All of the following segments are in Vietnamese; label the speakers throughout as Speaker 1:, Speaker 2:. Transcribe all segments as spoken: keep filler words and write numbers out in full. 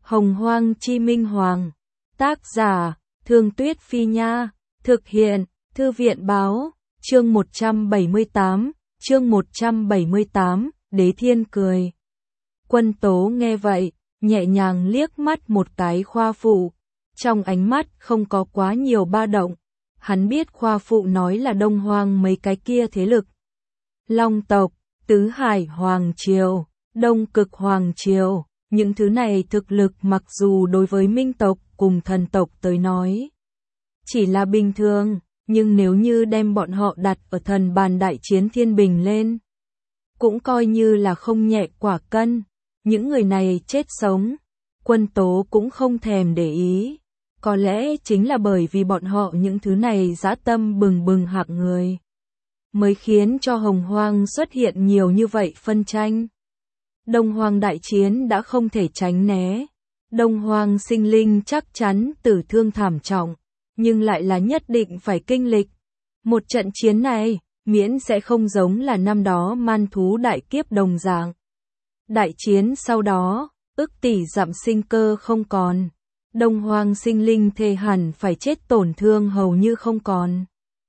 Speaker 1: Hồng Hoang Chi Minh Hoàng. Tác giả, Thương Tuyết Phi Nha. Thực hiện, Thư viện Báo. Chương một trăm bảy mươi tám, chương một trăm bảy mươi tám, Đế Thiên cười. Quân Tố nghe vậy, nhẹ nhàng liếc mắt một cái Khoa Phụ. Trong ánh mắt không có quá nhiều ba động. Hắn biết Khoa Phụ nói là Đông Hoang mấy cái kia thế lực. Long tộc, Tứ Hải Hoàng Triều, Đông Cực Hoàng Triều, những thứ này thực lực mặc dù đối với Minh tộc cùng thần tộc tới nói chỉ là bình thường, nhưng nếu như đem bọn họ đặt ở thần bàn đại chiến thiên bình lên, cũng coi như là không nhẹ quả cân. Những người này chết sống, Quân Tố cũng không thèm để ý. Có lẽ chính là bởi vì bọn họ những thứ này dã tâm bừng bừng hạng người, mới khiến cho Hồng Hoang xuất hiện nhiều như vậy phân tranh. Đông Hoang đại chiến đã không thể tránh né. Đông Hoang sinh linh chắc chắn tử thương thảm trọng, nhưng lại là nhất định phải kinh lịch. Một trận chiến này, miễn sẽ không giống là năm đó man thú đại kiếp đồng dạng. Đại chiến sau đó, ức tỷ dặm sinh cơ không còn. Đông Hoang sinh linh thề hẳn phải chết tổn thương hầu như không còn.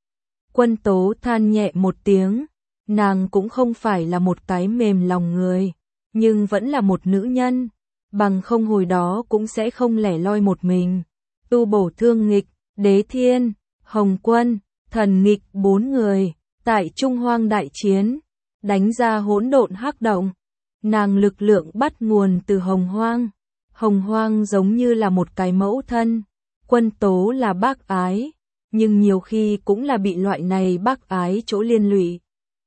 Speaker 1: Quân Tố than nhẹ một tiếng, nàng cũng không phải là một cái mềm lòng người, nhưng vẫn là một nữ nhân, bằng không hồi đó cũng sẽ không lẻ loi một mình. Tu Bổ Thương Nghịch, Đế Thiên, Hồng Quân, Thần Nghịch bốn người, tại Trung Hoang đại chiến, đánh ra hỗn độn hắc động. Nàng lực lượng bắt nguồn từ Hồng Hoang. Hồng Hoang giống như là một cái mẫu thân, Quân Tố là bác ái, nhưng nhiều khi cũng là bị loại này bác ái chỗ liên lụy.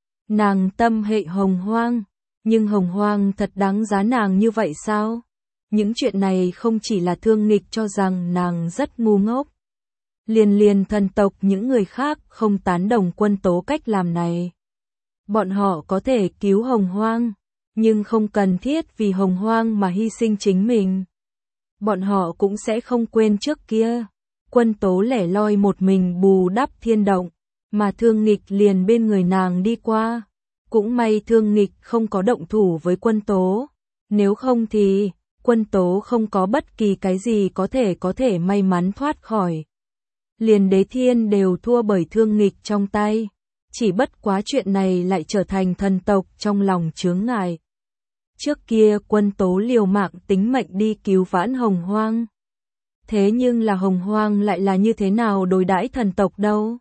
Speaker 1: Nàng tâm hệ Hồng Hoang, nhưng Hồng Hoang thật đáng giá nàng như vậy sao? Những chuyện này không chỉ là Thương Nghịch cho rằng nàng rất ngu ngốc. Liền liền thần tộc những người khác không tán đồng Quân Tố cách làm này. Bọn họ có thể cứu Hồng Hoang, nhưng không cần thiết vì Hồng Hoang mà hy sinh chính mình. Bọn họ cũng sẽ không quên trước kia, Quân Tố lẻ loi một mình bù đắp thiên động, mà Thương Nghịch liền bên người nàng đi qua. Cũng may Thương Nghịch không có động thủ với Quân Tố, nếu không thì Quân Tố không có bất kỳ cái gì có thể có thể may mắn thoát khỏi. Liền Đế Thiên đều thua bởi Thương Nghịch trong tay, chỉ bất quá chuyện này lại trở thành thần tộc trong lòng chướng ngại. Trước kia Quân Tố liều mạng tính mệnh đi cứu vãn Hồng Hoang. Thế nhưng là Hồng Hoang lại là như thế nào đối đãi thần tộc đâu?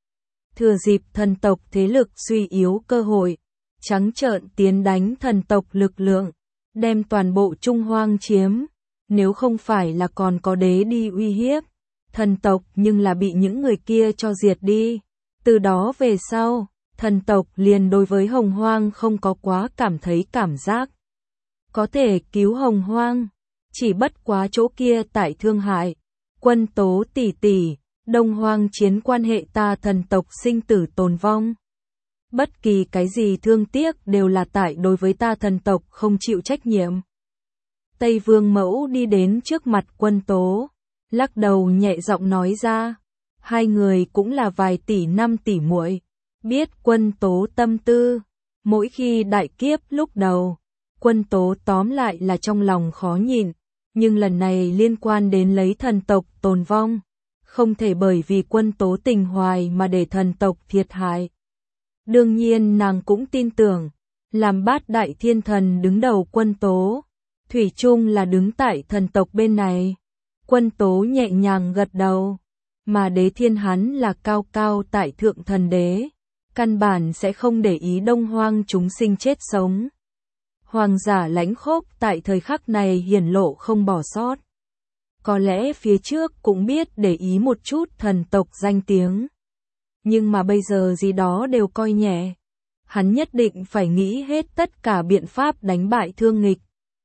Speaker 1: Thừa dịp thần tộc thế lực suy yếu cơ hội, trắng trợn tiến đánh thần tộc lực lượng, đem toàn bộ Trung Hoang chiếm. Nếu không phải là còn có đế đi uy hiếp thần tộc, nhưng là bị những người kia cho diệt đi. Từ đó về sau, thần tộc liền đối với Hồng Hoang không có quá cảm thấy cảm giác có thể cứu Hồng Hoang. Chỉ bất quá chỗ kia tại Thương Hải, Quân Tố tỷ tỷ, Đông Hoang chiến quan hệ ta thần tộc sinh tử tồn vong. Bất kỳ cái gì thương tiếc đều là tại đối với ta thần tộc không chịu trách nhiệm. Tây Vương Mẫu đi đến trước mặt Quân Tố, lắc đầu nhẹ giọng nói ra. Hai người cũng là vài tỷ năm tỷ muội, biết Quân Tố tâm tư. Mỗi khi đại kiếp lúc đầu, Quân Tố tóm lại là trong lòng khó nhịn, nhưng lần này liên quan đến lấy thần tộc tồn vong, không thể bởi vì Quân Tố tình hoài mà để thần tộc thiệt hại. Đương nhiên nàng cũng tin tưởng, làm bát đại thiên thần đứng đầu Quân Tố, thủy chung là đứng tại thần tộc bên này. Quân Tố nhẹ nhàng gật đầu, mà Đế Thiên hắn là cao cao tại thượng thần đế, căn bản sẽ không để ý Đông Hoang chúng sinh chết sống. Hoàng giả lãnh khốc tại thời khắc này hiển lộ không bỏ sót. Có lẽ phía trước cũng biết để ý một chút thần tộc danh tiếng, nhưng mà bây giờ gì đó đều coi nhẹ. Hắn nhất định phải nghĩ hết tất cả biện pháp đánh bại Thương Nghịch,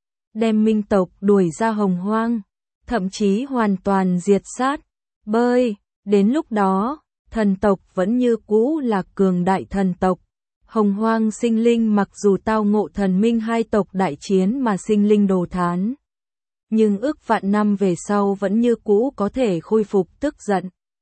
Speaker 1: đem Minh tộc đuổi ra Hồng Hoang, thậm chí hoàn toàn diệt sát. Bơi, đến lúc đó, thần tộc vẫn như cũ là cường đại thần tộc. Hồng Hoang sinh linh mặc dù tao ngộ thần minh hai tộc đại chiến mà sinh linh đồ thán, nhưng ước vạn năm về sau vẫn như cũ có thể khôi phục tức giận.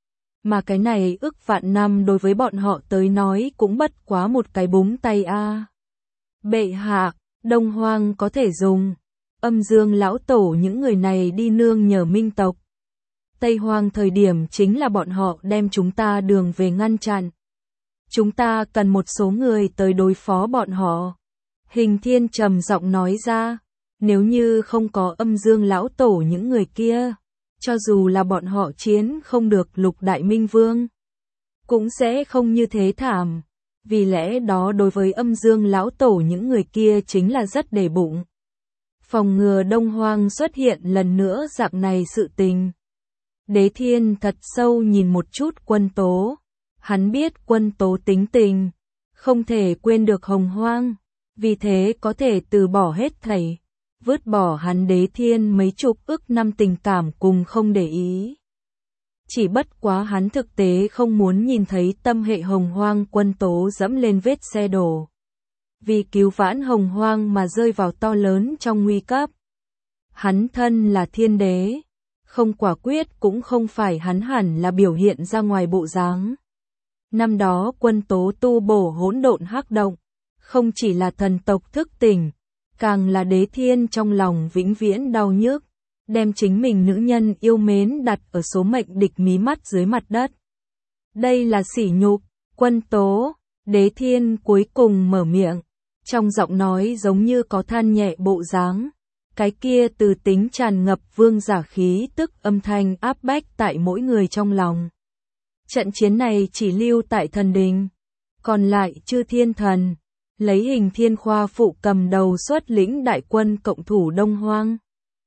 Speaker 1: Mà cái này ước vạn năm đối với bọn họ tới nói cũng bất quá một cái búng tay a. Bệ hạ, Đông Hoang có thể dùng âm dương lão tổ những người này đi nương nhờ Minh tộc. Tây Hoang thời điểm chính là bọn họ đem chúng ta đường về ngăn chặn. Chúng ta cần một số người tới đối phó bọn họ. Hình Thiên trầm giọng nói ra, nếu như không có âm dương lão tổ những người kia, cho dù là bọn họ chiến không được Lục Đại Minh Vương, cũng sẽ không như thế thảm. Vì lẽ đó đối với âm dương lão tổ những người kia chính là rất để bụng. Phòng ngừa Đông Hoang xuất hiện lần nữa dạng này sự tình. Đế Thiên thật sâu nhìn một chút Quân Tố. Hắn biết Quân Tố tính tình, không thể quên được Hồng Hoang, vì thế có thể từ bỏ hết thảy, vứt bỏ hắn Đế Thiên mấy chục ức năm tình cảm cùng không để ý. Chỉ bất quá hắn thực tế không muốn nhìn thấy tâm hệ Hồng Hoang Quân Tố dẫm lên vết xe đổ. Vì cứu vãn Hồng Hoang mà rơi vào to lớn trong nguy cấp. Hắn thân là thiên đế, không quả quyết cũng không phải hắn hẳn là biểu hiện ra ngoài bộ dáng. Năm đó Quân Tố tu bổ hỗn độn hắc động, không chỉ là thần tộc thức tỉnh, càng là Đế Thiên trong lòng vĩnh viễn đau nhức, đem chính mình nữ nhân yêu mến đặt ở số mệnh địch mí mắt dưới mặt đất. Đây là sỉ nhục. Quân Tố, Đế Thiên cuối cùng mở miệng, trong giọng nói giống như có than nhẹ bộ dáng, cái kia từ tính tràn ngập vương giả khí tức âm thanh áp bách tại mỗi người trong lòng. Trận chiến này chỉ lưu tại thần đình, còn lại chư thiên thần, lấy Hình Thiên khoa phụ cầm đầu xuất lĩnh đại quân cộng thủ Đông Hoang.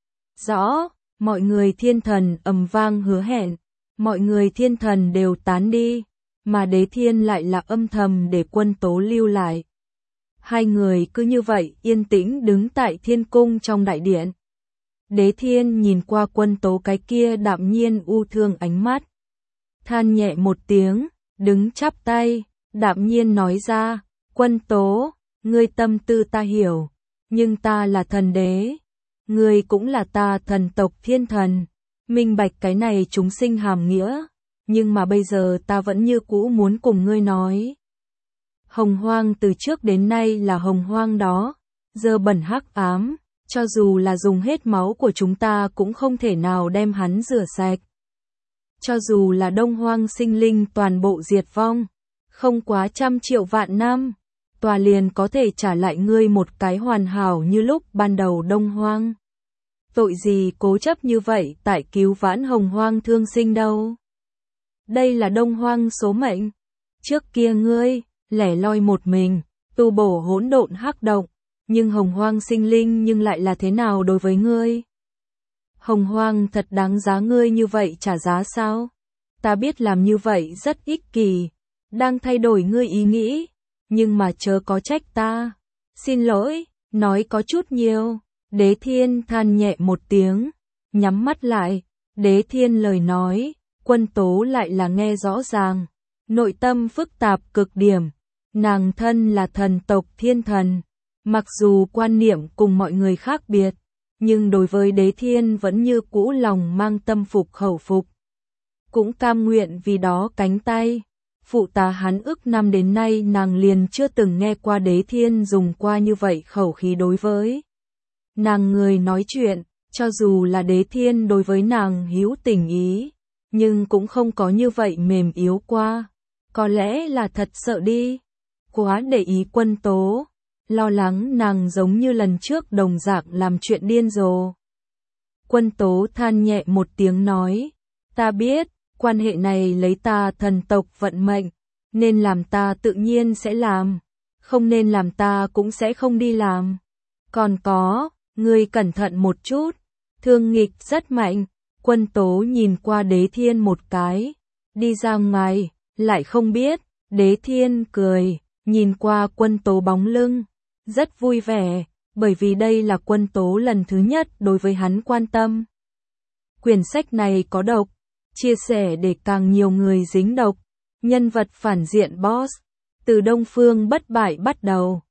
Speaker 1: Rõ, mọi người thiên thần ầm vang hứa hẹn, mọi người thiên thần đều tán đi, mà Đế Thiên lại là âm thầm để Quân Tố lưu lại. Hai người cứ như vậy yên tĩnh đứng tại thiên cung trong đại điện. Đế Thiên nhìn qua Quân Tố cái kia đạm nhiên u thương ánh mắt, than nhẹ một tiếng, đứng chắp tay, đạm nhiên nói ra, Quân Tố, ngươi tâm tư ta hiểu, nhưng ta là thần đế, ngươi cũng là ta thần tộc thiên thần, minh bạch cái này chúng sinh hàm nghĩa, nhưng mà bây giờ ta vẫn như cũ muốn cùng ngươi nói. Hồng Hoang từ trước đến nay là Hồng Hoang đó, dơ bẩn hắc ám, cho dù là dùng hết máu của chúng ta cũng không thể nào đem hắn rửa sạch. Cho dù là Đông Hoang sinh linh toàn bộ diệt vong, không quá trăm triệu vạn năm, tòa liền có thể trả lại ngươi một cái hoàn hảo như lúc ban đầu Đông Hoang. Tội gì cố chấp như vậy tại cứu vãn Hồng Hoang thương sinh đâu. Đây là Đông Hoang số mệnh. Trước kia ngươi, lẻ loi một mình, tu bổ hỗn độn hắc động, nhưng Hồng Hoang sinh linh nhưng lại là thế nào đối với ngươi? Hồng Hoang thật đáng giá ngươi như vậy trả giá sao? Ta biết làm như vậy rất ích kỷ, đang thay đổi ngươi ý nghĩ, nhưng mà chớ có trách ta. Xin lỗi, nói có chút nhiều. Đế Thiên than nhẹ một tiếng, nhắm mắt lại. Đế Thiên lời nói, Quân Tố lại là nghe rõ ràng, nội tâm phức tạp cực điểm. Nàng thân là thần tộc thiên thần, mặc dù quan niệm cùng mọi người khác biệt, nhưng đối với Đế Thiên vẫn như cũ lòng mang tâm phục khẩu phục. Cũng cam nguyện vì đó cánh tay. Phụ tá hắn ức năm đến nay nàng liền chưa từng nghe qua Đế Thiên dùng qua như vậy khẩu khí đối với nàng người nói chuyện, cho dù là Đế Thiên đối với nàng hữu tình ý, nhưng cũng không có như vậy mềm yếu qua. Có lẽ là thật sợ đi, quá để ý Quân Tố, lo lắng nàng giống như lần trước đồng dạng làm chuyện điên rồ. Quân Tố than nhẹ một tiếng nói, ta biết, quan hệ này lấy ta thần tộc vận mệnh, nên làm ta tự nhiên sẽ làm, không nên làm ta cũng sẽ không đi làm. Còn có, ngươi cẩn thận một chút, thương nghịch rất mạnh. Quân Tố nhìn qua Đế Thiên một cái, đi ra ngoài, lại không biết. Đế Thiên cười, nhìn qua Quân Tố bóng lưng, rất vui vẻ, bởi vì đây là Quân Tố lần thứ nhất đối với hắn quan tâm. Quyển sách này có độc, chia sẻ để càng nhiều người dính độc. Nhân vật phản diện boss, từ Đông Phương bất bại bắt đầu.